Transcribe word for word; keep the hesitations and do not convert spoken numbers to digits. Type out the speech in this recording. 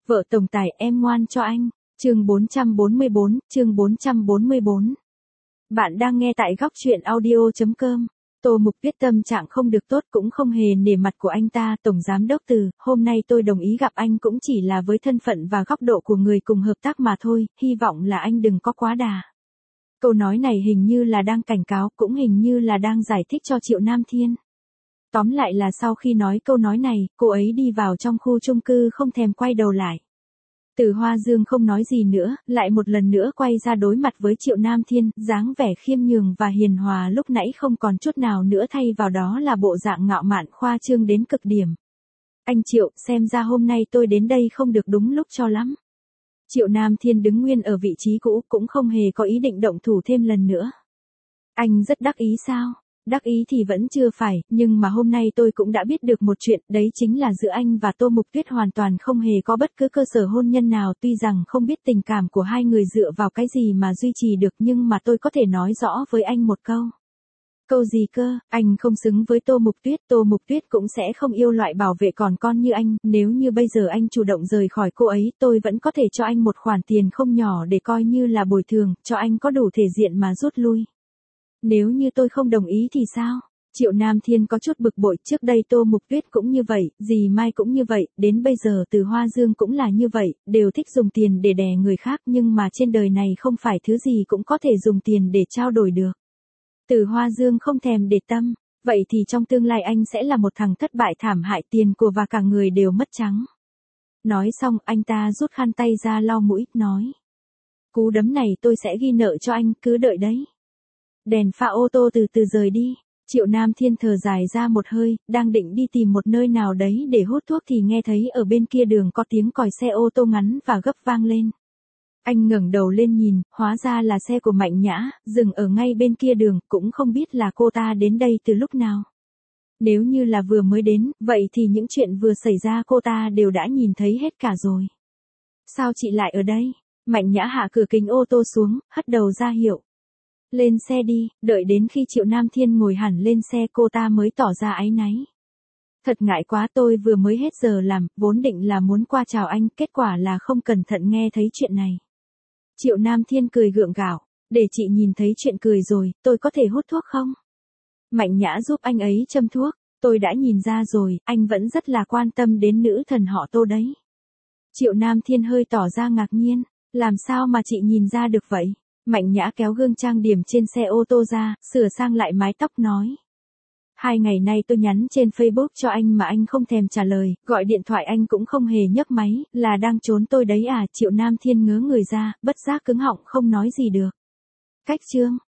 Vợ tổng tài em ngoan cho anh. Chương bốn trăm bốn mươi bốn, chương bốn trăm bốn mươi bốn. Bạn đang nghe tại góc truyện audio chấm com. Tô Mục Tuyết tâm trạng không được tốt cũng không hề nể mặt của anh ta. Tổng giám đốc Từ, hôm nay tôi đồng ý gặp anh cũng chỉ là với thân phận và góc độ của người cùng hợp tác mà thôi, hy vọng là anh đừng có quá đà. Câu nói này hình như là đang cảnh cáo, cũng hình như là đang giải thích cho Triệu Nam Thiên. Tóm lại là sau khi nói câu nói này, cô ấy đi vào trong khu chung cư không thèm quay đầu lại. Từ Hoa Dương không nói gì nữa, lại một lần nữa quay ra đối mặt với Triệu Nam Thiên, dáng vẻ khiêm nhường và hiền hòa lúc nãy không còn chút nào nữa, thay vào đó là bộ dạng ngạo mạn khoa trương đến cực điểm. Anh Triệu, xem ra hôm nay tôi đến đây không được đúng lúc cho lắm. Triệu Nam Thiên đứng nguyên ở vị trí cũ, cũng không hề có ý định động thủ thêm lần nữa. Anh rất đắc ý sao? Đắc ý thì vẫn chưa phải, nhưng mà hôm nay tôi cũng đã biết được một chuyện, đấy chính là giữa anh và Tô Mục Tuyết hoàn toàn không hề có bất cứ cơ sở hôn nhân nào. Tuy rằng không biết tình cảm của hai người dựa vào cái gì mà duy trì được, nhưng mà tôi có thể nói rõ với anh một câu. Câu gì cơ? Anh không xứng với Tô Mục Tuyết, Tô Mục Tuyết cũng sẽ không yêu loại bảo vệ còn con như anh. Nếu như bây giờ anh chủ động rời khỏi cô ấy, tôi vẫn có thể cho anh một khoản tiền không nhỏ để coi như là bồi thường, cho anh có đủ thể diện mà rút lui. Nếu như tôi không đồng ý thì sao? Triệu Nam Thiên có chút bực bội, trước đây Tô Mục Tuyết cũng như vậy, dì Mai cũng như vậy, đến bây giờ Từ Hoa Dương cũng là như vậy, đều thích dùng tiền để đè người khác, nhưng mà trên đời này không phải thứ gì cũng có thể dùng tiền để trao đổi được. Từ Hoa Dương không thèm để tâm, vậy thì trong tương lai anh sẽ là một thằng thất bại thảm hại, tiền của và cả người đều mất trắng. Nói xong anh ta rút khăn tay ra lau mũi, nói. Cú đấm này tôi sẽ ghi nợ cho anh, cứ đợi đấy. Đèn pha ô tô từ từ rời đi. Triệu Nam Thiên thở dài ra một hơi, đang định đi tìm một nơi nào đấy để hút thuốc thì nghe thấy ở bên kia đường có tiếng còi xe ô tô ngắn và gấp vang lên. Anh ngẩng đầu lên nhìn, hóa ra là xe của Mạnh Nhã, dừng ở ngay bên kia đường, cũng không biết là cô ta đến đây từ lúc nào. Nếu như là vừa mới đến, vậy thì những chuyện vừa xảy ra cô ta đều đã nhìn thấy hết cả rồi. Sao chị lại ở đây? Mạnh Nhã hạ cửa kính ô tô xuống, hất đầu ra hiệu. Lên xe đi, đợi đến khi Triệu Nam Thiên ngồi hẳn lên xe cô ta mới tỏ ra áy náy. Thật ngại quá, tôi vừa mới hết giờ làm, vốn định là muốn qua chào anh, kết quả là không cẩn thận nghe thấy chuyện này. Triệu Nam Thiên cười gượng gạo, để chị nhìn thấy chuyện cười rồi, tôi có thể hút thuốc không? Mạnh Nhã giúp anh ấy châm thuốc, tôi đã nhìn ra rồi, anh vẫn rất là quan tâm đến nữ thần họ Tô đấy. Triệu Nam Thiên hơi tỏ ra ngạc nhiên, làm sao mà chị nhìn ra được vậy? Mạnh Nhã kéo gương trang điểm trên xe ô tô ra, sửa sang lại mái tóc nói. Hai ngày nay tôi nhắn trên Facebook cho anh mà anh không thèm trả lời, gọi điện thoại anh cũng không hề nhấc máy, là đang trốn tôi đấy à? Triệu Nam Thiên ngớ người ra, bất giác cứng họng không nói gì được. Cách chương,